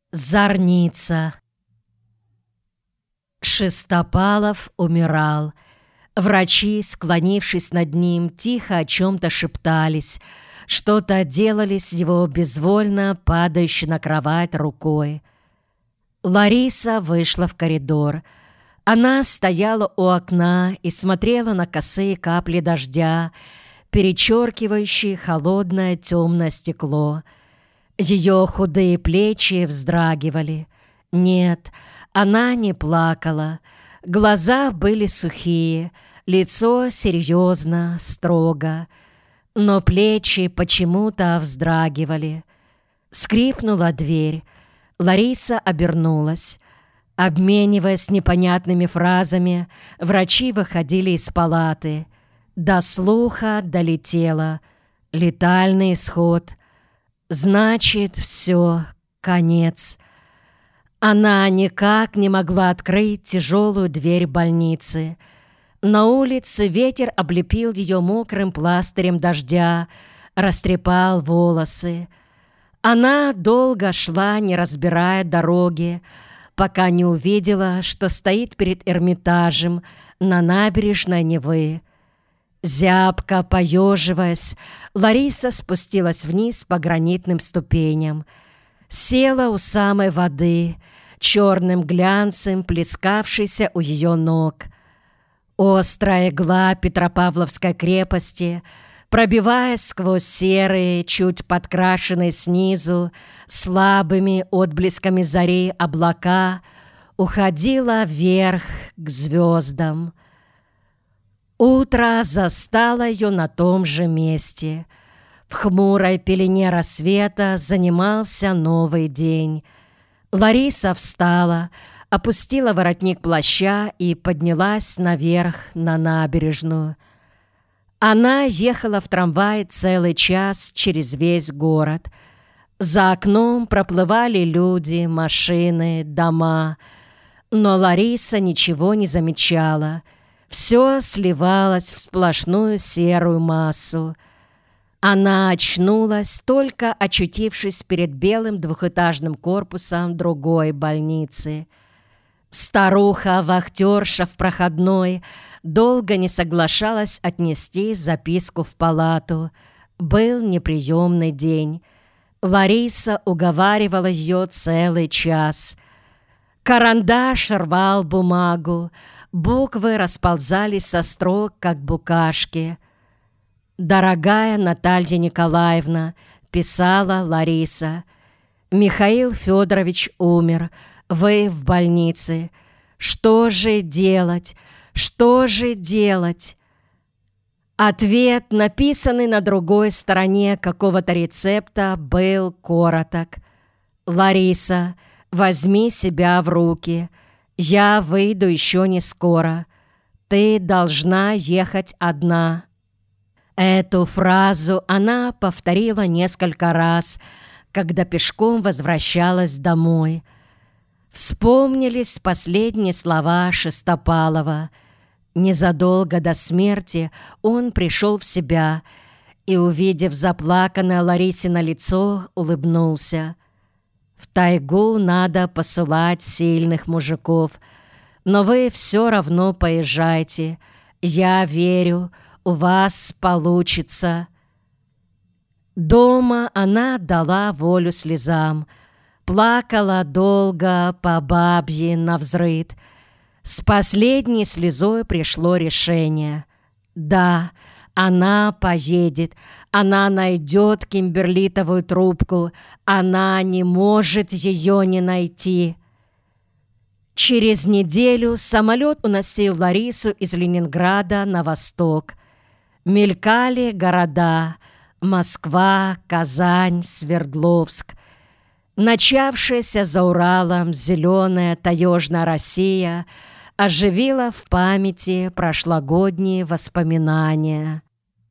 Зарница. Шестопалов умирал. Врачи, склонившись над ним, тихо о чем-то шептались, что-то делали с его безвольно падающей на кровать рукой. Лариса вышла в коридор. Она стояла у окна и смотрела на косые капли дождя, перечеркивающие холодное темное стекло. Ее худые плечи вздрагивали. Нет, она не плакала. Глаза были сухие, лицо серьезно, строго. Но плечи почему-то вздрагивали. Скрипнула дверь. Лариса обернулась. Обмениваясь непонятными фразами, врачи выходили из палаты. До слуха долетело. Летальный исход. Значит, все, конец. Она никак не могла открыть тяжелую дверь больницы. На улице ветер облепил ее мокрым пластырем дождя, растрепал волосы. Она долго шла, не разбирая дороги, пока не увидела, что стоит перед Эрмитажем на набережной Невы. Зябко поеживаясь, Лариса спустилась вниз по гранитным ступеням. Села у самой воды, черным глянцем плескавшейся у ее ног. Острая игла Петропавловской крепости, пробиваясь сквозь серые, чуть подкрашенные снизу, слабыми отблесками зари облака, уходила вверх к звездам. Утро застало ее на том же месте. В хмурой пелене рассвета занимался новый день. Лариса встала, опустила воротник плаща и поднялась наверх на набережную. Она ехала в трамвае целый час через весь город. За окном проплывали люди, машины, дома. Но Лариса ничего не замечала. Все сливалось в сплошную серую массу. Она очнулась, только очутившись перед белым двухэтажным корпусом другой больницы. Старуха-вахтерша в проходной долго не соглашалась отнести записку в палату. Был неприемный день. Лариса уговаривала ее целый час. Карандаш рвал бумагу, буквы расползались со строк, как букашки. «Дорогая Наталья Николаевна», — писала Лариса, — «Михаил Федорович умер, вы в больнице. Что же делать? Что же делать?» Ответ, написанный на другой стороне какого-то рецепта, был короток. «Лариса, возьми себя в руки. Я выйду еще не скоро. Ты должна ехать одна». Эту фразу она повторила несколько раз, когда пешком возвращалась домой. Вспомнились последние слова Шестопалова. Незадолго до смерти он пришел в себя и, увидев заплаканное Ларисино лицо, улыбнулся. «В тайгу надо посылать сильных мужиков, но вы все равно поезжайте. Я верю, у вас получится». Дома она дала волю слезам, плакала долго, по бабье, навзрыд. С последней слезой пришло решение. Да, она поедет, она найдет кимберлитовую трубку, она не может ее не найти. Через неделю самолет уносил Ларису из Ленинграда на восток. Мелькали города — Москва, Казань, Свердловск. Начавшаяся за Уралом зеленая таежная Россия оживила в памяти прошлогодние воспоминания.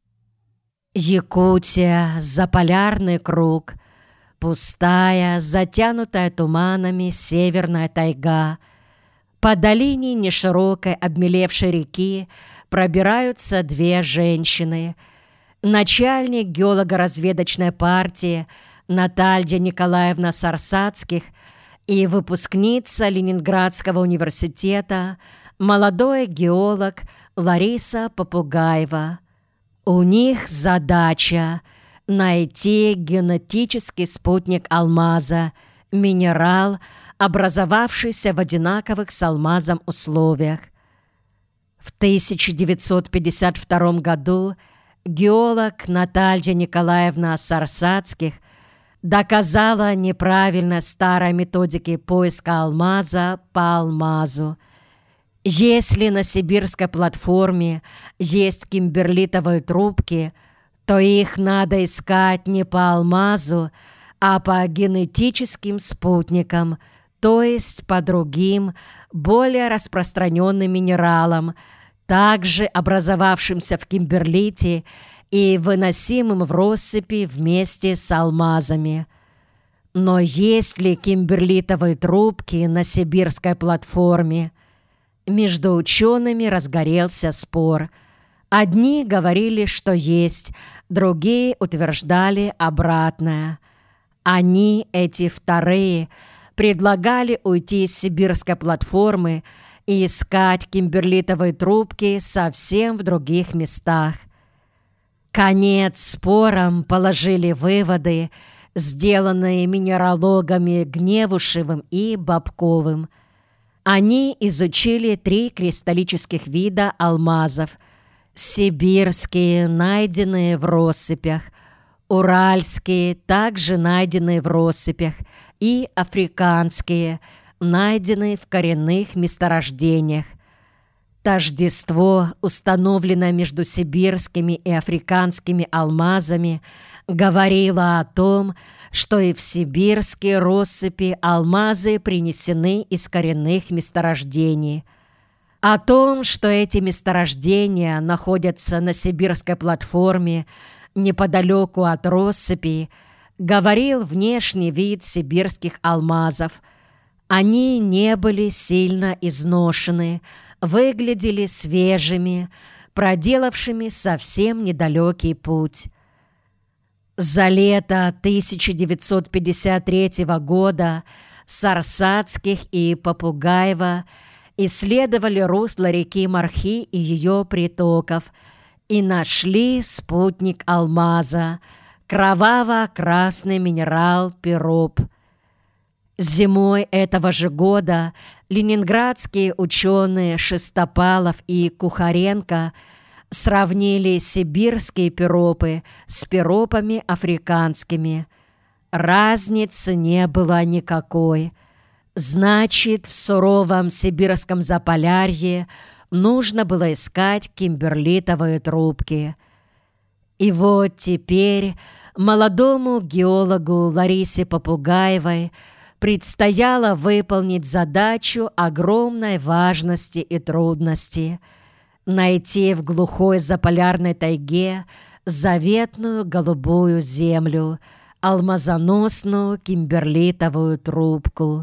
Якутия, заполярный круг, пустая, затянутая туманами северная тайга. По долине неширокой обмелевшей реки пробираются две женщины. Начальник геолого-разведочной партии Наталья Николаевна Сарсацких и выпускница Ленинградского университета, молодой геолог Лариса Попугаева. У них задача найти генетический спутник алмаза, минерал, образовавшийся в одинаковых с алмазом условиях. В 1952 году геолог Наталья Николаевна Сарсацких доказала неправильность старой методики поиска алмаза по алмазу. Если на сибирской платформе есть кимберлитовые трубки, то их надо искать не по алмазу, а по генетическим спутникам, то есть по другим, более распространенным минералам, также образовавшимся в кимберлите и выносимым в россыпи вместе с алмазами. Но есть ли кимберлитовые трубки на сибирской платформе? Между учеными разгорелся спор. Одни говорили, что есть, другие утверждали обратное. Они, эти вторые, предлагали уйти с сибирской платформы и искать кимберлитовые трубки совсем в других местах. Конец спорам положили выводы, сделанные минералогами Гневушевым и Бобковым. Они изучили 3 кристаллических вида алмазов: сибирские, найденные в россыпях, уральские, также найденные в россыпях, и африканские, найденные в коренных месторождениях. Тождество, установленное между сибирскими и африканскими алмазами, говорило о том, что и в сибирские россыпи алмазы принесены из коренных месторождений. О том, что эти месторождения находятся на сибирской платформе неподалеку от россыпи, говорил внешний вид сибирских алмазов. Они не были сильно изношены, выглядели свежими, проделавшими совсем недалекий путь. За лето 1953 года Сарсацких и Попугаева исследовали русло реки Мархи и ее притоков и нашли спутник алмаза, кроваво-красный минерал пироп. Зимой этого же года ленинградские ученые Шестопалов и Кухаренко сравнили сибирские пиропы с пиропами африканскими. Разницы не было никакой. Значит, в суровом сибирском Заполярье нужно было искать кимберлитовые трубки. И вот теперь молодому геологу Ларисе Попугаевой предстояло выполнить задачу огромной важности и трудности — найти в глухой заполярной тайге заветную голубую землю, алмазоносную кимберлитовую трубку.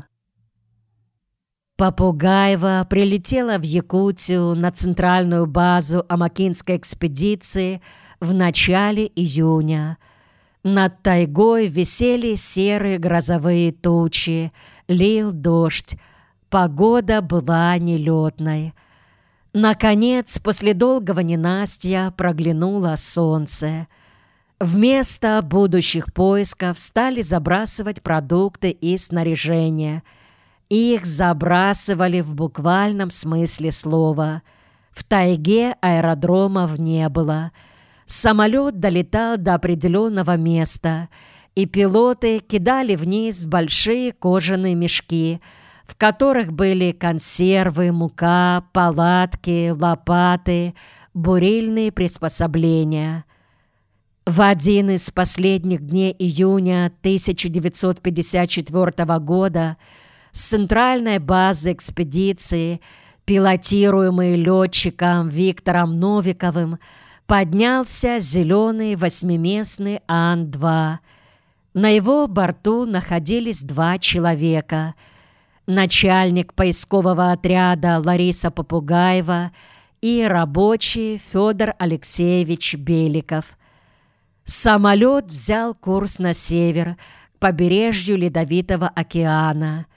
Попугаева прилетела в Якутию на центральную базу Амакинской экспедиции в начале июня. Над тайгой висели серые грозовые тучи, лил дождь, погода была нелетной. Наконец, после долгого ненастья проглянуло солнце. Вместо будущих поисков стали забрасывать продукты и снаряжение. Их забрасывали в буквальном смысле слова. В тайге аэродромов не было. Самолет долетал до определенного места, и пилоты кидали вниз большие кожаные мешки, в которых были консервы, мука, палатки, лопаты, бурильные приспособления. В один из последних дней июня 1954 года с центральной базы экспедиции, пилотируемый летчиком Виктором Новиковым, поднялся зеленый 8-местный Ан-2. На его борту находились 2 человека: начальник поискового отряда Лариса Попугаева и рабочий Федор Алексеевич Беликов. Самолет взял курс на север, к побережью Ледовитого океана.